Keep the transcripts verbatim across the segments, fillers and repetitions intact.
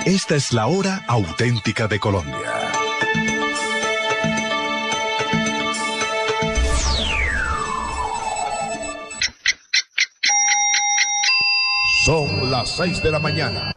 Esta es la hora auténtica de Colombia. Son las seis de la mañana.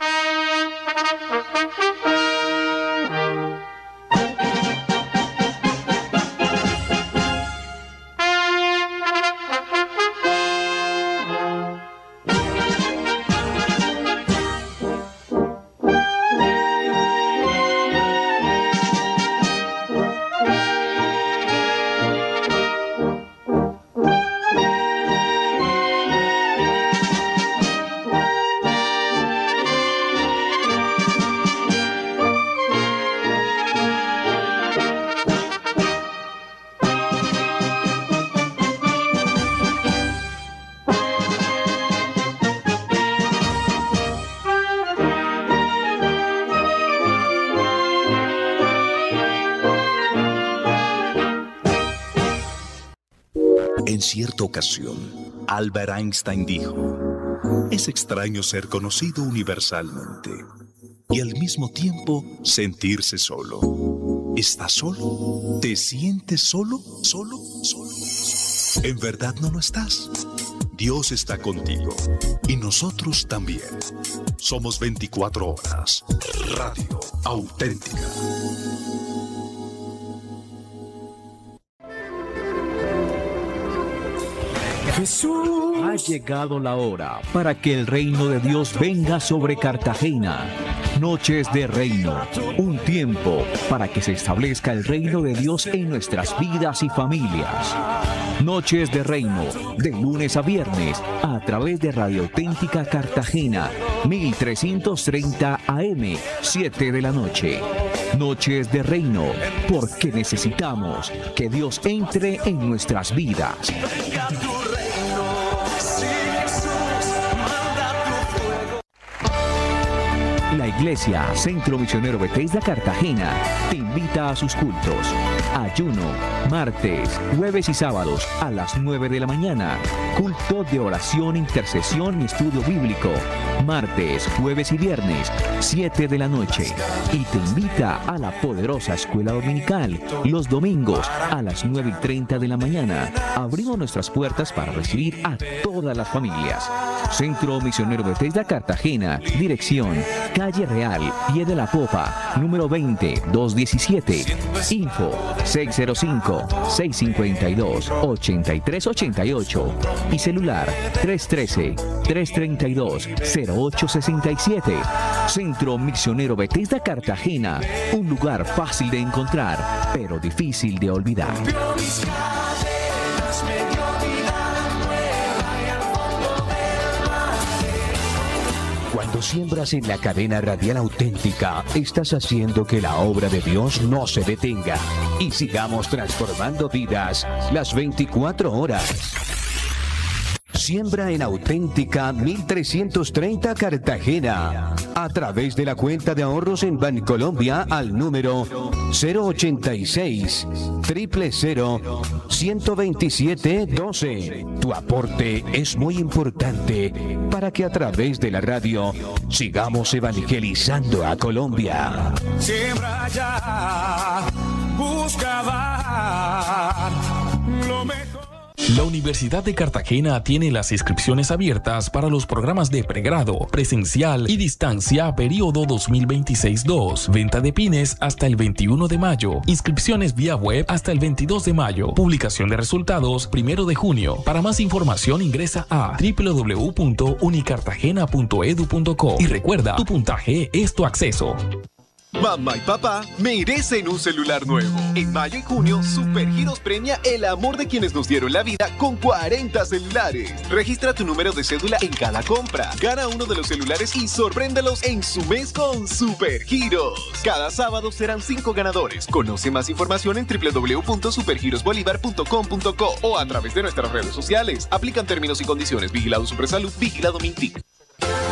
En cierta ocasión, Albert Einstein dijo: es extraño ser conocido universalmente y al mismo tiempo sentirse solo. ¿Estás solo? ¿Te sientes solo? ¿Solo? ¿Solo? En verdad no lo estás. Dios está contigo y nosotros también. Somos veinticuatro horas. Radio auténtica. Jesús. Ha llegado la hora para que el reino de Dios venga sobre Cartagena. Noches de Reino, un tiempo para que se establezca el reino de Dios en nuestras vidas y familias. Noches de Reino, de lunes a viernes, a través de Radio Auténtica Cartagena, mil trescientos treinta A M, siete de la noche. Noches de Reino, porque necesitamos que Dios entre en nuestras vidas. La Iglesia Centro Misionero Bethesda Cartagena te invita a sus cultos. Ayuno, martes, jueves y sábados a las nueve de la mañana. Culto de oración, intercesión y estudio bíblico. Martes, jueves y viernes, siete de la noche. Y te invita a la poderosa escuela dominical. Los domingos a las nueve y treinta de la mañana. Abrimos nuestras puertas para recibir a todas las familias. Centro Misionero Bethesda Cartagena. Dirección: Calle Real, Pie de la Popa, número veinte, doscientos diecisiete. Info: seis cero cinco, seis cinco dos, ocho tres ocho ocho. Y celular: tres uno tres, tres tres dos, cero ocho seis siete. Centro Misionero Bethesda Cartagena. Un lugar fácil de encontrar, pero difícil de olvidar. Cuando siembras en la cadena radial auténtica, estás haciendo que la obra de Dios no se detenga y sigamos transformando vidas las veinticuatro horas. Siembra en Auténtica mil trescientos treinta Cartagena a través de la cuenta de ahorros en Bancolombia al número cero ochenta y seis, cero cero cero, ciento veintisiete, doce. Tu aporte es muy importante para que a través de la radio sigamos evangelizando a Colombia. Siembra ya, busca dar lo mejor. La Universidad de Cartagena tiene las inscripciones abiertas para los programas de pregrado, presencial y distancia periodo dos mil veintiséis dos. Venta de pines hasta el veintiuno de mayo. Inscripciones vía web hasta el veintidós de mayo. Publicación de resultados primero de junio. Para más información ingresa a doble u doble u doble u punto unicartagena punto edu punto co y recuerda, tu puntaje es tu acceso. Mamá y papá merecen un celular nuevo. En mayo y junio, Supergiros premia el amor de quienes nos dieron la vida con cuarenta celulares. Registra tu número de cédula en cada compra. Gana uno de los celulares y sorpréndelos en su mes con Supergiros. Cada sábado serán cinco ganadores. Conoce más información en doble u doble u doble u punto supergiros bolívar punto com punto co o a través de nuestras redes sociales. Aplican términos y condiciones. Vigilado Supersalud, vigilado Mintic.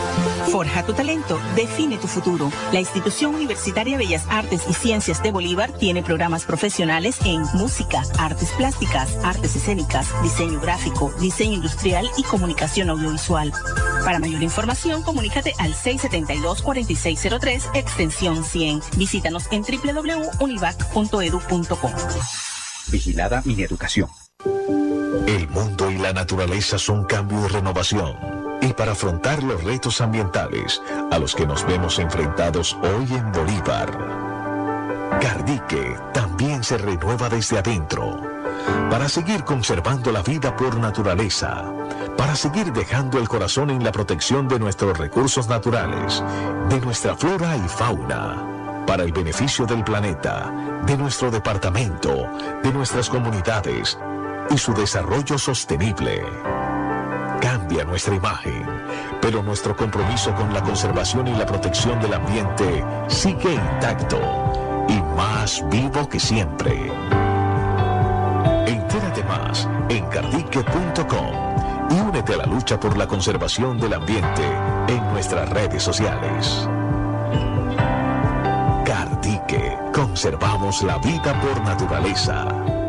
Forja tu talento, define tu futuro. La Institución Universitaria Bellas Artes y Ciencias de Bolívar tiene programas profesionales en música, artes plásticas, artes escénicas, diseño gráfico, diseño industrial y comunicación audiovisual. Para mayor información, comunícate al seis siete dos, cuatro seis cero tres, extensión cien. Visítanos en doble u doble u doble u punto univac punto edu punto co. Vigilada Mineducación. El mundo y la naturaleza son cambio y renovación. Y para afrontar los retos ambientales a los que nos vemos enfrentados hoy en Bolívar, Cardique también se renueva desde adentro para seguir conservando la vida por naturaleza, para seguir dejando el corazón en la protección de nuestros recursos naturales, de nuestra flora y fauna, para el beneficio del planeta, de nuestro departamento, de nuestras comunidades y su desarrollo sostenible. Cambia nuestra imagen, pero nuestro compromiso con la conservación y la protección del ambiente sigue intacto y más vivo que siempre. Entérate más en cardique punto com y únete a la lucha por la conservación del ambiente en nuestras redes sociales. Cardique, conservamos la vida por naturaleza.